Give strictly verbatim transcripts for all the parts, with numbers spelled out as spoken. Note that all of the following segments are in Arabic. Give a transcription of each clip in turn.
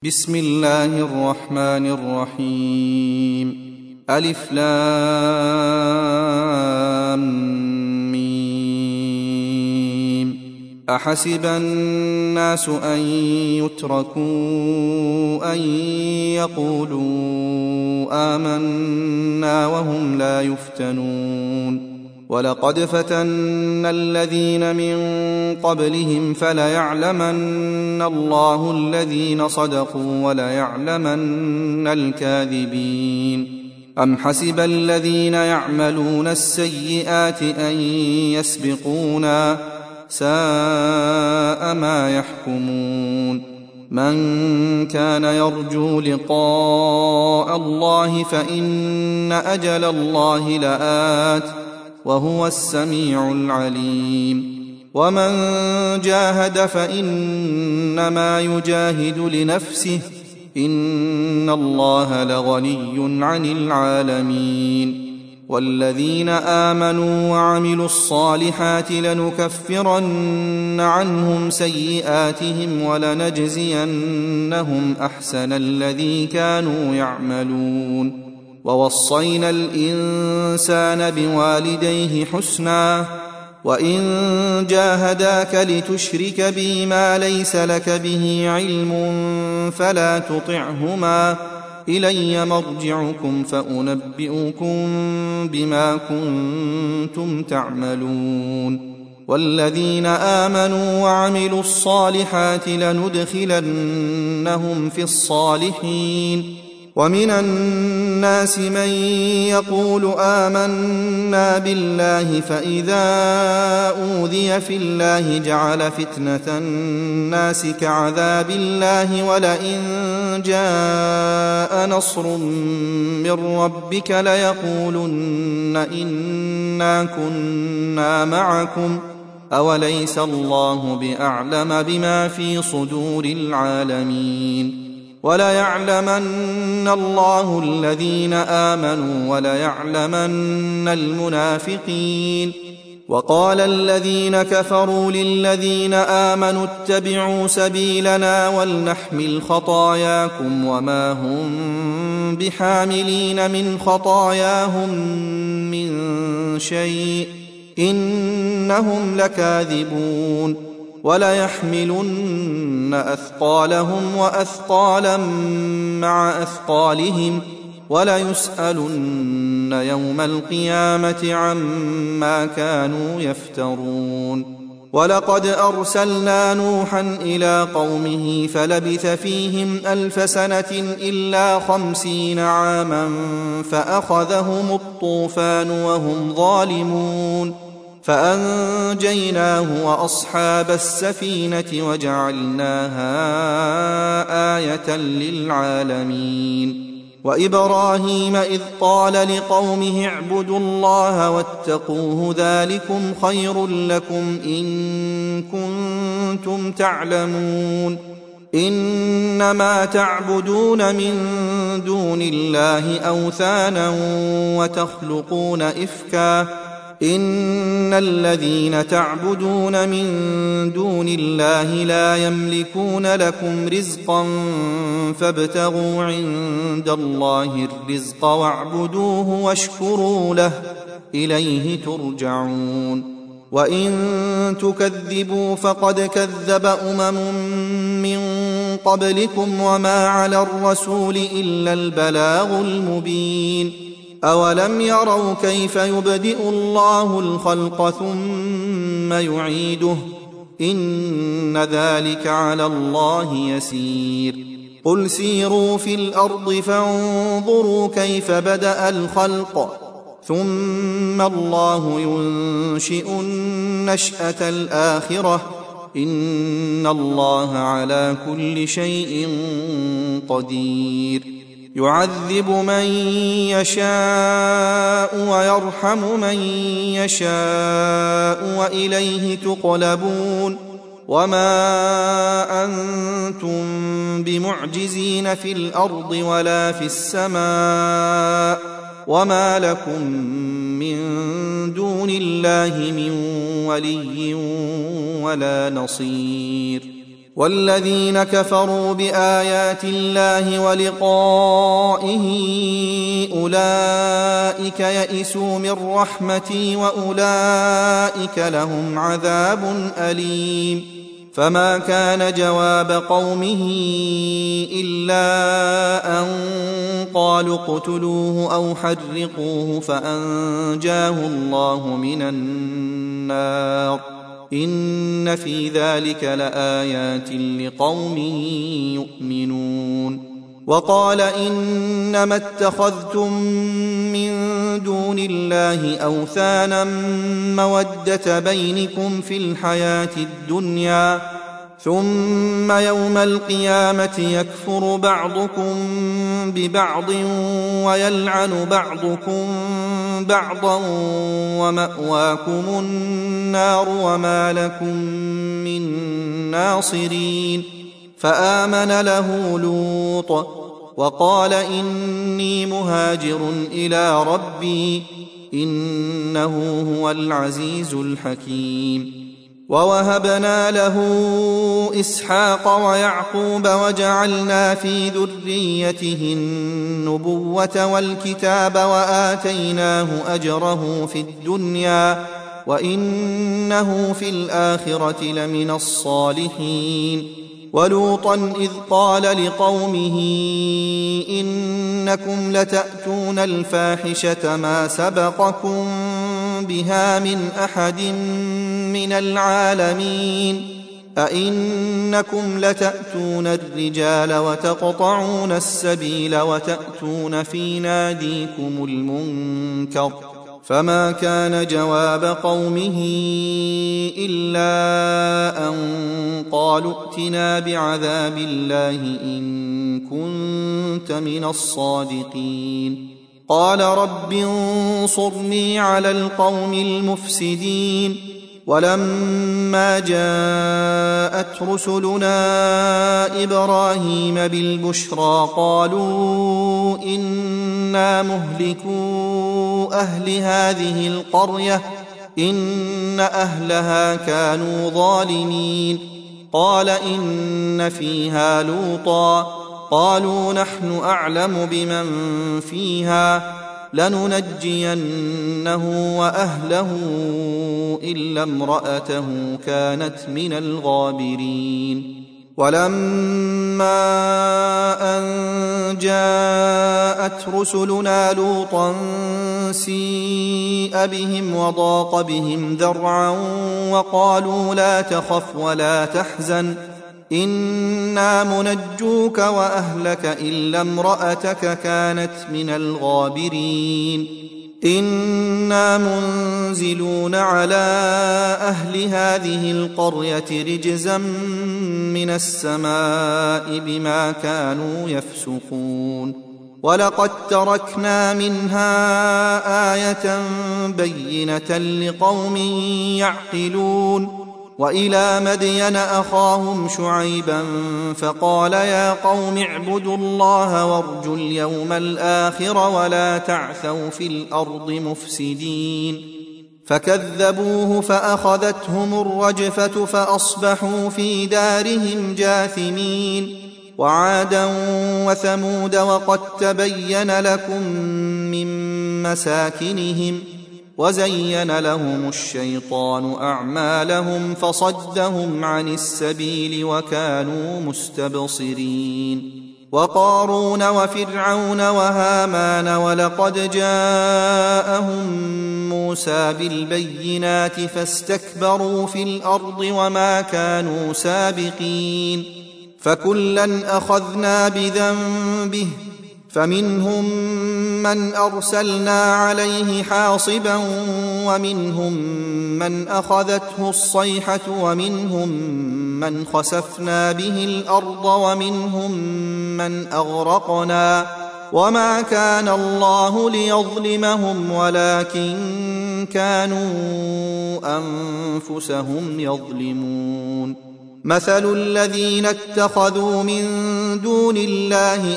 بسم الله الرحمن الرحيم. ألف لام ميم. أحسب الناس أن يتركوا أن يقولوا آمنا وهم لا يفتنون. ولقد فتنا الذين من قبلهم فليعلمن الله الذين صدقوا وليعلمن الكاذبين. أم حسب الذين يعملون السيئات أن يسبقونا ساء ما يحكمون. من كان يرجو لقاء الله فإن أجل الله لآت وهو السميع العليم. ومن جاهد فإنما يجاهد لنفسه إن الله لغني عن العالمين. والذين آمنوا وعملوا الصالحات لنكفرن عنهم سيئاتهم ولنجزينهم أحسن الذي كانوا يعملون. ووصينا الإنسان بوالديه حسنا وإن جاهداك لتشرك بي ما ليس لك به علم فلا تطعهما إلي مرجعكم فأنبئكم بما كنتم تعملون. والذين آمنوا وعملوا الصالحات لندخلنهم في الصالحين. ومن الناس من يقول آمنا بالله فإذا أوذي في الله جعل فتنة الناس كعذاب الله ولئن جاء نصر من ربك ليقولن إنا كنا معكم أوليس الله بأعلم بما في صدور العالمين. وليعلمن الله الذين آمنوا وليعلمن المنافقين. وقال الذين كفروا للذين آمنوا اتبعوا سبيلنا ولنحمل خطاياكم وما هم بحاملين من خطاياهم من شيء إنهم لكاذبون. وليحملن أثقالهم وأثقالا مع أثقالهم وليسألن يوم القيامة عما كانوا يفترون. ولقد أرسلنا نوحا إلى قومه فلبث فيهم ألف سنة إلا خمسين عاما فأخذهم الطوفان وهم ظالمون فأنجيناه وأصحاب السفينة وجعلناها آية للعالمين. وإبراهيم إذ قال لقومه اعبدوا الله واتقوه ذلكم خير لكم إن كنتم تعلمون. إنما تعبدون من دون الله أوثانا وتخلقون إفكا إن الذين تعبدون من دون الله لا يملكون لكم رزقا فابتغوا عند الله الرزق واعبدوه واشكروا له إليه ترجعون. وإن تكذبوا فقد كذب أمم من قبلكم وما على الرسول إلا البلاغ المبين. أولم يروا كيف يبدئ الله الخلق ثم يعيده إن ذلك على الله يسير. قل سيروا في الأرض فانظروا كيف بدأ الخلق ثم الله ينشئ النشأة الآخرة إن الله على كل شيء قدير. يعذب من يشاء ويرحم من يشاء وإليه تقلبون. وما أنتم بمعجزين في الأرض ولا في السماء وما لكم من دون الله من ولي ولا نصير. والذين كفروا بآيات الله ولقائه أولئك يئسوا من رحمتي وأولئك لهم عذاب أليم. فما كان جواب قومه إلا أن قالوا اقتلوه أو حرقوه فأنجاه الله من النار. إن في ذلك لآيات لقوم يؤمنون. وقال إنما اتخذتم من دون الله أوثانا مودة بينكم في الحياة الدنيا ثم يوم القيامة يكفر بعضكم ببعض ويلعن بعضكم بعضا ومأواكم النار وما لكم من ناصرين. فآمن له لوط وقال إني مهاجر إلى ربي إنه هو العزيز الحكيم. ووهبنا له إسحاق ويعقوب وجعلنا في ذريته النبوة والكتاب وآتيناه أجره في الدنيا وإنه في الآخرة لمن الصالحين. ولوطا إذ قال لقومه إنكم لتأتون الفاحشة ما سبقكم بها من أحد من العالمين أئنكم لتأتون الرجال وتقطعون السبيل وتأتون في ناديكم المنكر. فما كان جواب قومه إلا أن قالوا ائتنا بعذاب الله إن كنت من الصادقين. قال رب انصرني على القوم المفسدين. ولما جاءت رسلنا إبراهيم بالبشرى قالوا إنا مهلكو أهل هذه القرية إن أهلها كانوا ظالمين. قال إن فيها لوطا قالوا نحن أعلم بمن فيها لننجينه وأهله إلا امرأته كانت من الغابرين. ولما أن جاءت رسلنا لوطا سيء بهم وضاق بهم ذرعا وقالوا لا تخف ولا تحزن إنا منجوك وأهلك إلا امرأتك كانت من الغابرين. إنا منزلون على أهل هذه القرية رجزا من السماء بما كانوا يفسقون. ولقد تركنا منها آية بينة لقوم يعقلون. وإلى مدين أخاهم شعيبا فقال يا قوم اعبدوا الله وارجوا اليوم الآخر ولا تعثوا في الأرض مفسدين. فكذبوه فأخذتهم الرجفة فأصبحوا في دارهم جاثمين. وعادا وثمود وقد تبين لكم من مساكنهم وزين لهم الشيطان أعمالهم فصدهم عن السبيل وكانوا مستبصرين. وقارون وفرعون وهامان ولقد جاءهم موسى بالبينات فاستكبروا في الأرض وما كانوا سابقين. فكلا أخذنا بذنبه فمنهم من أرسلنا عليه حاصبا ومنهم من أخذته الصيحة ومنهم من خسفنا به الأرض ومنهم من أغرقنا وما كان الله ليظلمهم ولكن كانوا أنفسهم يظلمون. مثل الذين اتخذوا من دون الله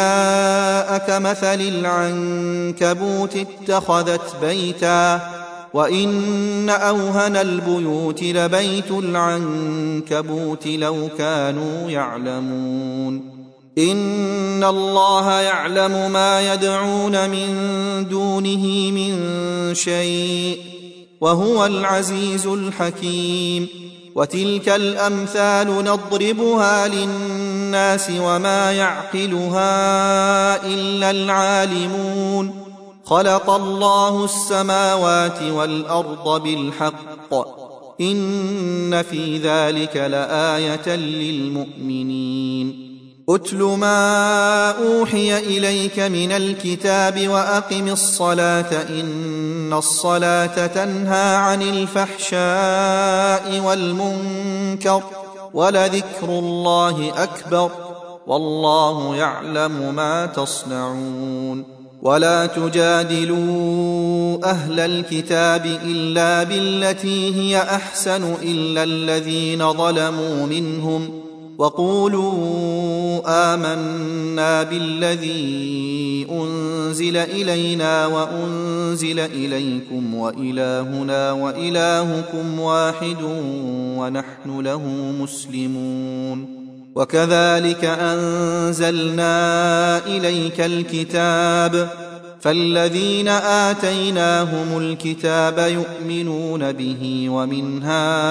أولياء كمثل العنكبوت اتخذت بيتا وإن أوهن البيوت لبيت العنكبوت لو كانوا يعلمون إن الله يعلم ما يدعون من دونه من شيء وهو العزيز الحكيم وتلك الأمثال نضربها للناس وما يعقلها إلا العالمون خلق الله السماوات والأرض بالحق إن في ذلك لآية للمؤمنين أتل ما أوحي إليك من الكتاب وأقم الصلاة إن الصلاة تنهى عن الفحشاء والمنكر ولذكر الله أكبر والله يعلم ما تصنعون ولا تجادلوا أهل الكتاب إلا بالتي هي أحسن إلا الذين ظلموا منهم وقولوا آمنا بالذي أنزل إلينا وأنزل إليكم وإلهنا وإلهكم واحد ونحن له مسلمون وكذلك أنزلنا إليك الكتاب فالذين آتيناهم الكتاب يؤمنون به ومن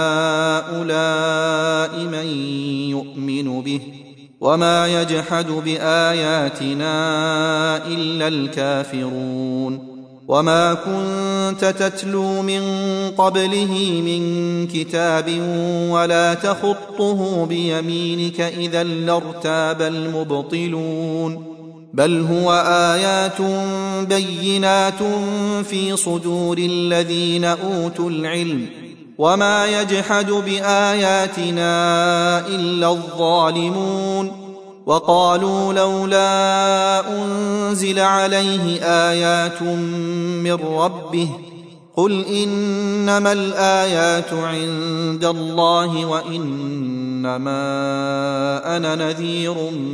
هؤلاء من يؤمن به وما يجحد بآياتنا إلا الكافرون وما كنت تتلو من قبله من كتاب ولا تخطه بيمينك إذا لارتاب المبطلون بل هو آيات بينات في صدور الذين أوتوا العلم وما يجحد بآياتنا إلا الظالمون وقالوا لولا أنزل عليه آيات من ربه قل إنما الآيات عند الله وإنما أنا نذير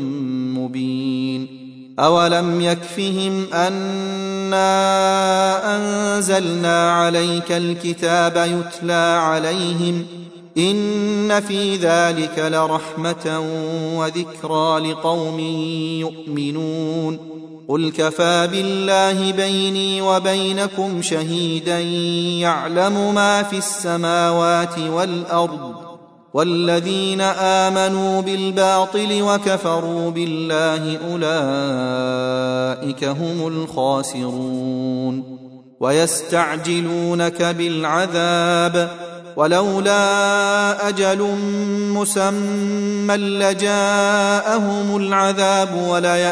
مبين أولم يكفهم أنا أنزلنا عليك الكتاب يتلى عليهم إن في ذلك لرحمة وذكرى لقوم يؤمنون قل كفى بالله بيني وبينكم شهيدا يعلم ما في السماوات والأرض والذين آمنوا بالباطل وكفروا بالله أولئك هم الخاسرون ويستعجلونك بالعذاب ولولا أجل مسمى لجاءهم العذاب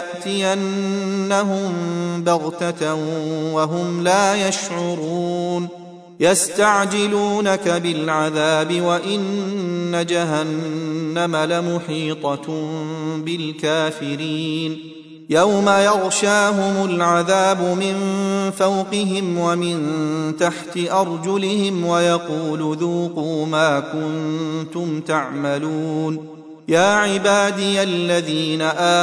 وليأتينهم بغتة وهم لا يشعرون يستعجلونك بالعذاب وإن جهنم لمحيطة بالكافرين يوم يغشاهم العذاب من فوقهم ومن تحت أرجلهم ويقول ذوقوا ما كنتم تعملون يا عبادي الذين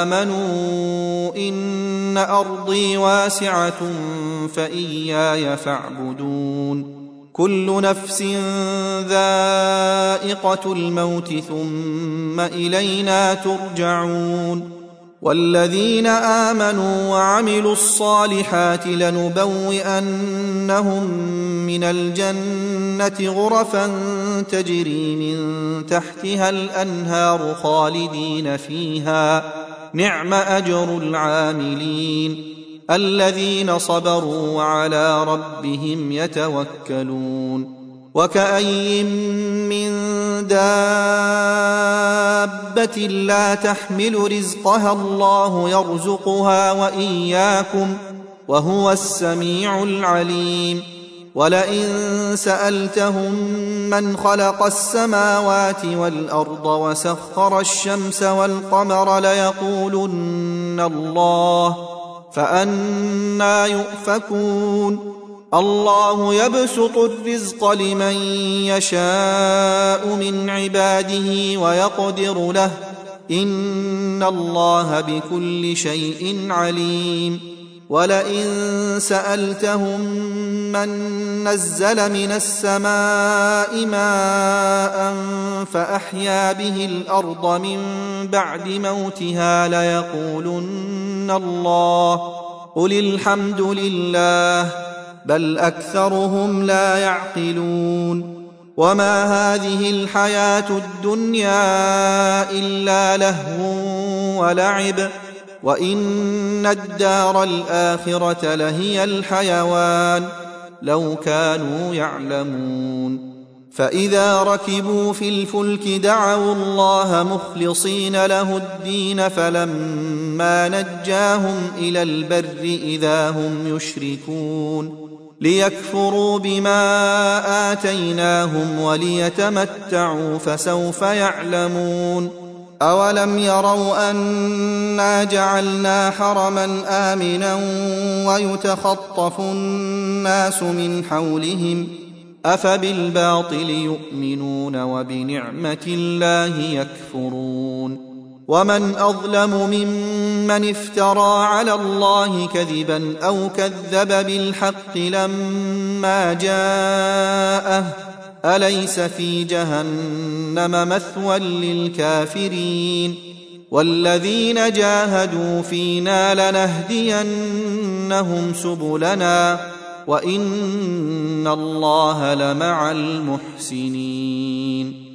آمنوا إن أرضي واسعة فإياي فاعبدون كل نفس ذائقة الموت ثم إلينا ترجعون والذين آمنوا وعملوا الصالحات لنبوئنهم من الجنة غرفا تجري من تحتها الأنهار خالدين فيها نعم أجر العاملين الذين صبروا وعلى ربهم يتوكلون وكأي من دابة لا تحمل رزقها الله يرزقها وإياكم وهو السميع العليم ولئن سألتهم من خلق السماوات والأرض وسخر الشمس والقمر ليقولن الله فأنى يؤفكون الله يبسط الرزق لمن يشاء من عباده ويقدر له إن الله بكل شيء عليم ولئن سألتهم ممن نزل من السماء ماء فأحيا به الأرض من بعد موتها ليقولن الله قل الحمد لله بل أكثرهم لا يعقلون وما هذه الحياة الدنيا إلا لهو ولعب وإن الدار الآخرة لهي الحيوان لو كانوا يعلمون فإذا ركبوا في الفلك دعوا الله مخلصين له الدين فلما نجاهم إلى البر إذا هم يشركون ليكفروا بما آتيناهم وليتمتعوا فسوف يعلمون أولم يروا أنا جعلنا حرما آمنا ويتخطف الناس من حولهم أفبالباطل يؤمنون وبنعمة الله يكفرون ومن أظلم ممن افترى على الله كذبا أو كذب بالحق لما جاءه أليس في جهنم مثوى للكافرين والذين جاهدوا فينا لنهدينهم سبلنا وإن الله لمع المحسنين